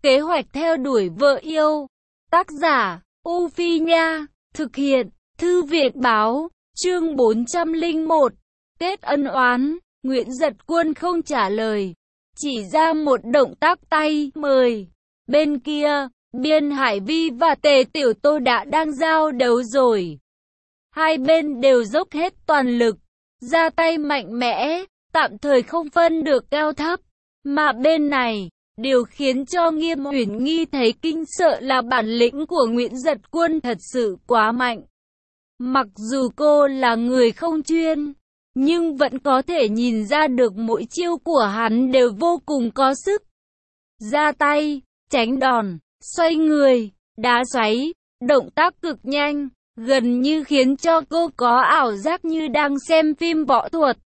Kế hoạch theo đuổi vợ yêu. Tác giả, U Phi Nha. Thực hiện, Thư viện Báo. Chương 401. Kết ân oán. Nguyễn Giật Quân không trả lời, chỉ ra một động tác tay mời. Bên kia, Biên Hải Vi và Tề Tiểu Tô đã đang giao đấu rồi. Hai bên đều dốc hết toàn lực, ra tay mạnh mẽ, tạm thời không phân được cao thấp. Mà bên này, điều khiến cho Nghiêm Uyển Nghi thấy kinh sợ là bản lĩnh của Nguyễn Giật Quân thật sự quá mạnh. Mặc dù cô là người không chuyên, nhưng vẫn có thể nhìn ra được mỗi chiêu của hắn đều vô cùng có sức. Ra tay, tránh đòn, xoay người, đá xoáy, động tác cực nhanh, gần như khiến cho cô có ảo giác như đang xem phim võ thuật.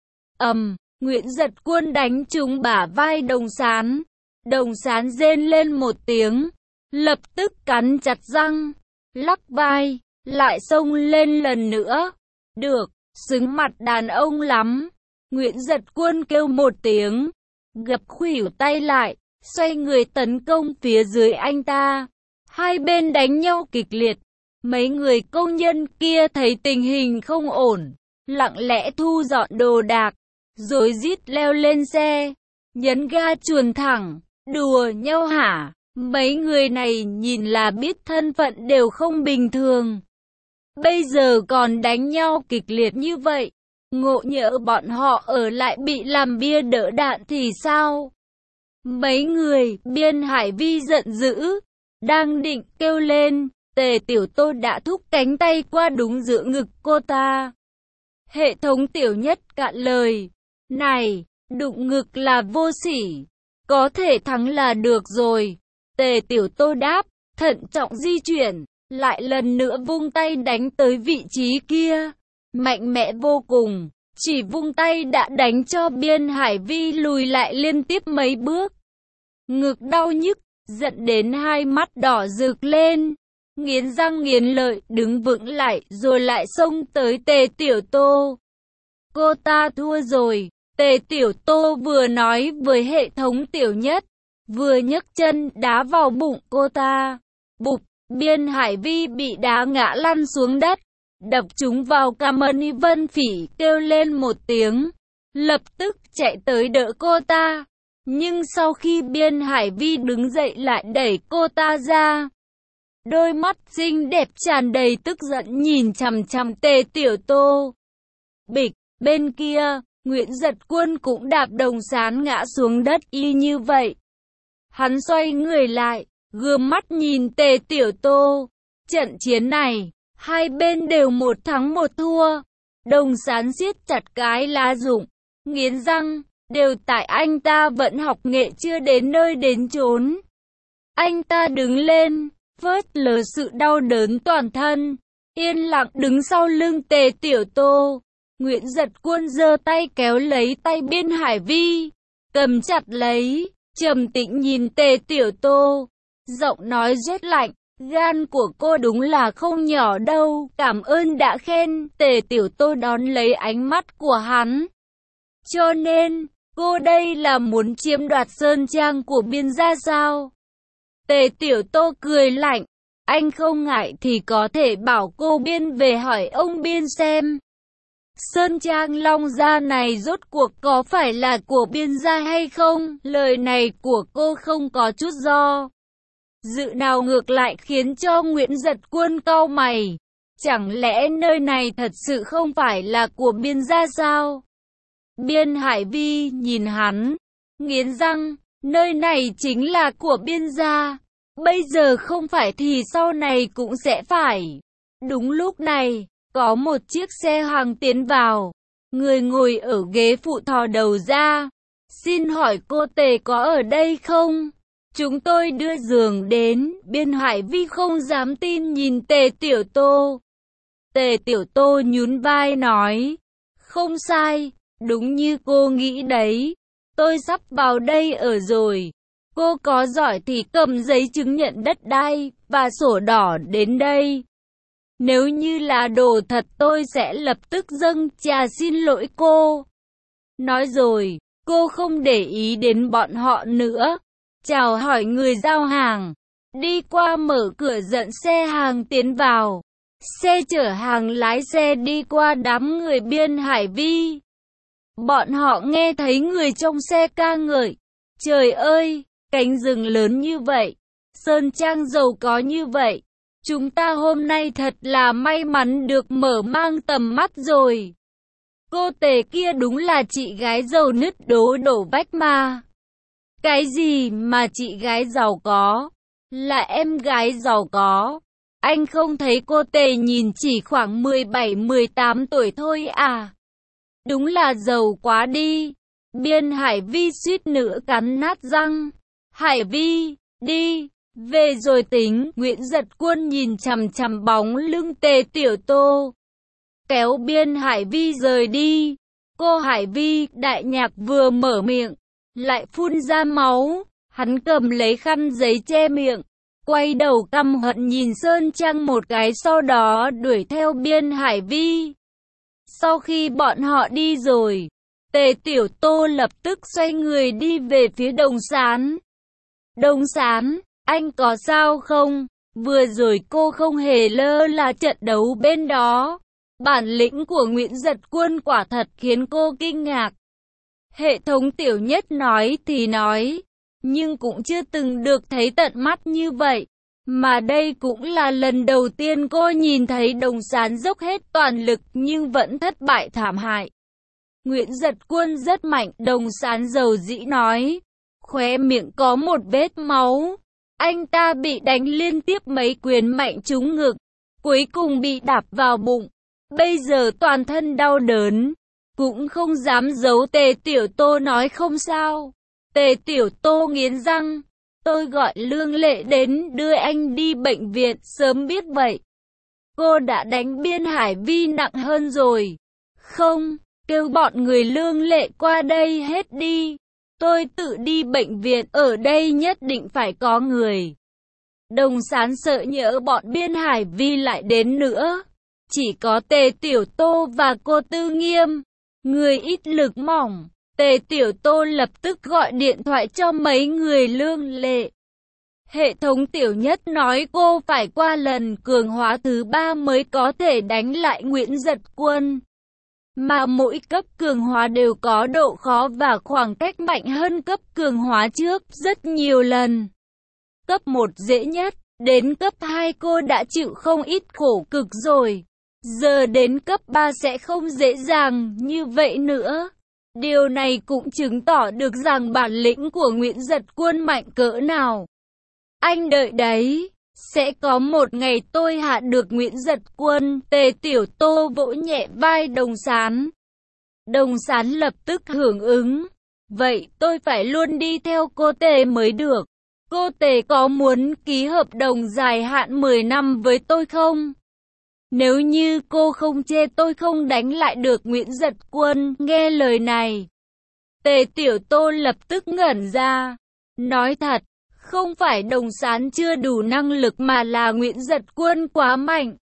Nguyễn Giật Quân đánh trúng bả vai Đồng Sán. Đồng Sán rên lên một tiếng, lập tức cắn chặt răng, lắc vai, lại xông lên lần nữa. Được, xứng mặt đàn ông lắm. Nguyễn Giật Quân kêu một tiếng, gập khuỷu tay lại, xoay người tấn công phía dưới anh ta. Hai bên đánh nhau kịch liệt. Mấy người công nhân kia thấy tình hình không ổn, lặng lẽ thu dọn đồ đạc, rồi rít leo lên xe, nhấn ga chuồn thẳng. Đùa nhau hả? Mấy người này nhìn là biết thân phận đều không bình thường. Bây giờ còn đánh nhau kịch liệt như vậy, ngộ nhỡ bọn họ ở lại bị làm bia đỡ đạn thì sao? Mấy người, Biên Hải Vi giận dữ, đang định kêu lên, Tề Tiểu Tô đã thúc cánh tay qua đúng giữa ngực cô ta. Hệ thống Tiểu Nhất cạn lời, này, đụng ngực là vô sỉ, có thể thắng là được rồi. Tề Tiểu Tô đáp, thận trọng di chuyển, lại lần nữa vung tay đánh tới vị trí kia, mạnh mẽ vô cùng, chỉ vung tay đã đánh cho Biên Hải Vi lùi lại liên tiếp mấy bước. Ngực đau nhức, giận đến hai mắt đỏ rực lên, nghiến răng nghiến lợi đứng vững lại rồi lại xông tới Tề Tiểu Tô. Cô ta thua rồi. Tề Tiểu Tô vừa nói với hệ thống Tiểu Nhất, vừa nhấc chân đá vào bụng cô ta. Bụp, Biên Hải Vi bị đá ngã lăn xuống đất, đập trúng vào cằm. Vân Phỉ kêu lên một tiếng, lập tức chạy tới đỡ cô ta. Nhưng sau khi Biên Hải Vi đứng dậy lại đẩy cô ta ra. Đôi mắt xinh đẹp tràn đầy tức giận nhìn chằm chằm Tề Tiểu Tô. Bịch, bên kia, Nguyễn Giật Quân cũng đạp Đồng Sán ngã xuống đất y như vậy. Hắn xoay người lại, gườm mắt nhìn Tề Tiểu Tô. Trận chiến này, hai bên đều một thắng một thua. Đồng Sán siết chặt cái lá rụng, nghiến răng, đều tại anh ta vẫn học nghệ chưa đến nơi đến chốn. Anh ta đứng lên, phớt lờ sự đau đớn toàn thân, yên lặng đứng sau lưng Tề Tiểu Tô. Nguyễn Giật Quân giơ tay kéo lấy tay Biên Hải Vi, cầm chặt lấy, trầm tĩnh nhìn Tề Tiểu Tô, giọng nói rét lạnh, gan của cô đúng là không nhỏ đâu, cảm ơn đã khen. Tề Tiểu Tô đón lấy ánh mắt của hắn. Cho nên, cô đây là muốn chiếm đoạt sơn trang của Biên gia sao? Tề Tiểu Tô cười lạnh, anh không ngại thì có thể bảo cô Biên về hỏi ông Biên xem. Sơn trang Long gia này rốt cuộc có phải là của Biên gia hay không? Lời này của cô không có chút do dự nào, ngược lại khiến cho Nguyễn Giật Quân cau mày. Chẳng lẽ nơi này thật sự không phải là của Biên gia sao? Biên Hải Vi nhìn hắn, nghiến răng, nơi này chính là của Biên gia. Bây giờ không phải thì sau này cũng sẽ phải. Đúng lúc này, có một chiếc xe hàng tiến vào. Người ngồi ở ghế phụ thò đầu ra. Xin hỏi cô Tề có ở đây không? Chúng tôi đưa giường đến. Biên Hải Vi không dám tin nhìn Tề Tiểu Tô. Tề Tiểu Tô nhún vai nói, không sai, đúng như cô nghĩ đấy. Tôi sắp vào đây ở rồi. Cô có giỏi thì cầm giấy chứng nhận đất đai và sổ đỏ đến đây. Nếu như là đồ thật tôi sẽ lập tức dâng trà xin lỗi cô. Nói rồi, cô không để ý đến bọn họ nữa, chào hỏi người giao hàng, đi qua mở cửa dẫn xe hàng tiến vào. Xe chở hàng lái xe đi qua đám người Biên Hải Vi. Bọn họ nghe thấy người trong xe ca ngợi. Trời ơi, cánh rừng lớn như vậy, sơn trang giàu có như vậy. Chúng ta hôm nay thật là may mắn được mở mang tầm mắt rồi. Cô Tề kia đúng là chị gái giàu nứt đổ vách mà. Cái gì mà chị gái giàu có? Là em gái giàu có. Anh không thấy cô Tề nhìn chỉ khoảng 17-18 tuổi thôi à? Đúng là giàu quá đi. Biên Hải Vi suýt nữa cắn nát răng. Hải Vi, đi, về rồi tính. Nguyễn Giật Quân nhìn chằm chằm bóng lưng Tề Tiểu Tô, kéo Biên Hải Vi rời đi. Cô Hải Vi, đại nhạc vừa mở miệng, lại phun ra máu. Hắn cầm lấy khăn giấy che miệng, quay đầu căm hận nhìn Sơn Trang một cái, sau đó đuổi theo Biên Hải Vi. Sau khi bọn họ đi rồi, Tề Tiểu Tô lập tức xoay người đi về phía Đồng Sán. Đồng Sán, anh có sao không? Vừa rồi cô không hề lơ là trận đấu bên đó. Bản lĩnh của Nguyễn Giật Quân quả thật khiến cô kinh ngạc. Hệ thống Tiểu Nhất nói thì nói, nhưng cũng chưa từng được thấy tận mắt như vậy. Mà đây cũng là lần đầu tiên cô nhìn thấy Đồng Sán dốc hết toàn lực nhưng vẫn thất bại thảm hại. Nguyễn Giật Quân rất mạnh, Đồng Sán dầu dĩ nói, khóe miệng có một vết máu. Anh ta bị đánh liên tiếp mấy quyền mạnh trúng ngực, cuối cùng bị đạp vào bụng. Bây giờ toàn thân đau đớn, cũng không dám giấu. Tề Tiểu Tô nói không sao. Tề Tiểu Tô nghiến răng, tôi gọi Lương Lệ đến đưa anh đi bệnh viện, sớm biết vậy. Cô đã đánh Biên Hải Vi nặng hơn rồi. Không, kêu bọn người Lương Lệ qua đây hết đi. Tôi tự đi bệnh viện, ở đây nhất định phải có người. Đồng Sán sợ nhỡ bọn Biên Hải Vi lại đến nữa. Chỉ có Tề Tiểu Tô và cô Tư Nghiêm, người ít lực mỏng. Tề Tiểu Tô lập tức gọi điện thoại cho mấy người Lương Lệ. Hệ thống Tiểu Nhất nói cô phải qua lần cường hóa thứ 3 mới có thể đánh lại Nguyễn Giật Quân. Mà mỗi cấp cường hóa đều có độ khó và khoảng cách mạnh hơn cấp cường hóa trước rất nhiều lần. Cấp 1 dễ nhất, đến cấp 2 cô đã chịu không ít khổ cực rồi. Giờ đến cấp 3 sẽ không dễ dàng như vậy nữa. Điều này cũng chứng tỏ được rằng bản lĩnh của Nguyễn Giật Quân mạnh cỡ nào. Anh đợi đấy, sẽ có một ngày tôi hạ được Nguyễn Giật Quân. Tề Tiểu Tô vỗ nhẹ vai Đồng Sán. Đồng Sán lập tức hưởng ứng. Vậy tôi phải luôn đi theo cô Tề mới được. Cô Tề có muốn ký hợp đồng dài hạn 10 năm với tôi không? Nếu như cô không chê tôi không đánh lại được Nguyễn Giật Quân. Nghe lời này, Tề Tiểu Tô lập tức ngẩn ra. Nói thật, không phải Đồng Sán chưa đủ năng lực mà là Nguyễn Giật Quân quá mạnh.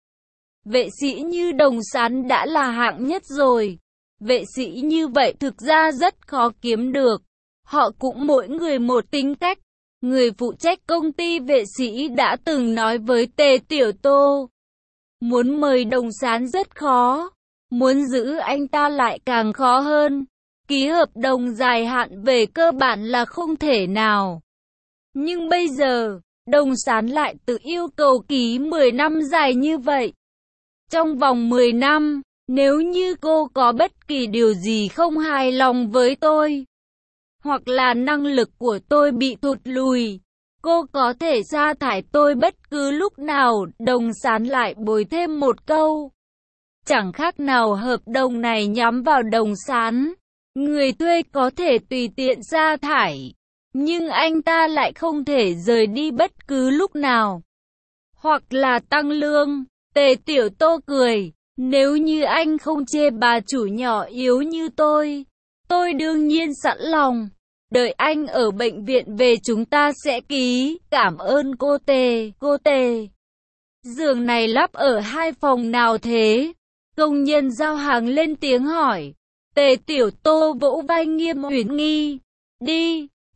Vệ sĩ như Đồng Sán đã là hạng nhất rồi. Vệ sĩ như vậy thực ra rất khó kiếm được. Họ cũng mỗi người một tính cách. Người phụ trách công ty vệ sĩ đã từng nói với Tề Tiểu Tô, muốn mời Đồng Sán rất khó, muốn giữ anh ta lại càng khó hơn. Ký hợp đồng dài hạn về cơ bản là không thể nào. Nhưng bây giờ, Đồng Sán lại tự yêu cầu ký 10 năm dài như vậy. Trong vòng 10 năm, nếu như cô có bất kỳ điều gì không hài lòng với tôi, hoặc là năng lực của tôi bị thụt lùi, cô có thể sa thải tôi bất cứ lúc nào. Đồng Sán lại bồi thêm một câu. Chẳng khác nào hợp đồng này nhắm vào Đồng Sán. Người thuê có thể tùy tiện sa thải, nhưng anh ta lại không thể rời đi bất cứ lúc nào. Hoặc là tăng lương. Tề Tiểu Tô cười. Nếu như anh không chê bà chủ nhỏ yếu như tôi đương nhiên sẵn lòng. Đợi anh ở bệnh viện về chúng ta sẽ ký. Cảm ơn cô Tề. Cô Tề, giường này lắp ở 2 phòng nào thế? Công nhân giao hàng lên tiếng hỏi. Tề Tiểu Tô vỗ vai Nghiêm Uyển Nghi. Đi,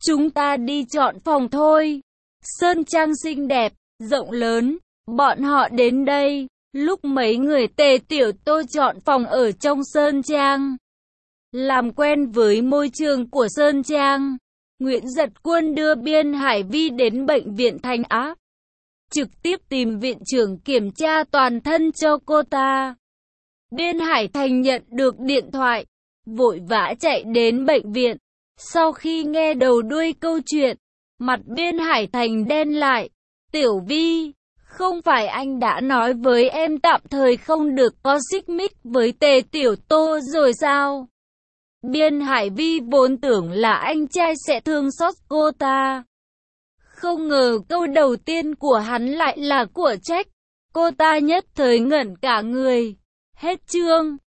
chúng ta đi chọn phòng thôi. Sơn trang xinh đẹp, rộng lớn, bọn họ đến đây. Lúc mấy người Tề Tiểu Tô chọn phòng ở trong Sơn Trang, làm quen với môi trường của Sơn Trang, Nguyễn Giật Quân đưa Biên Hải Vi đến bệnh viện Thành Á, trực tiếp tìm viện trưởng kiểm tra toàn thân cho cô ta. Biên Hải Thành nhận được điện thoại, vội vã chạy đến bệnh viện. Sau khi nghe đầu đuôi câu chuyện, mặt Biên Hải Thành đen lại. Tiểu Vi, không phải anh đã nói với em tạm thời không được có xích mích với Tề Tiểu Tô rồi sao? Biên Hải Vi vốn tưởng là anh trai sẽ thương xót cô ta. Không ngờ câu đầu tiên của hắn lại là của trách. Cô ta nhất thời ngẩn cả người. Hết chương.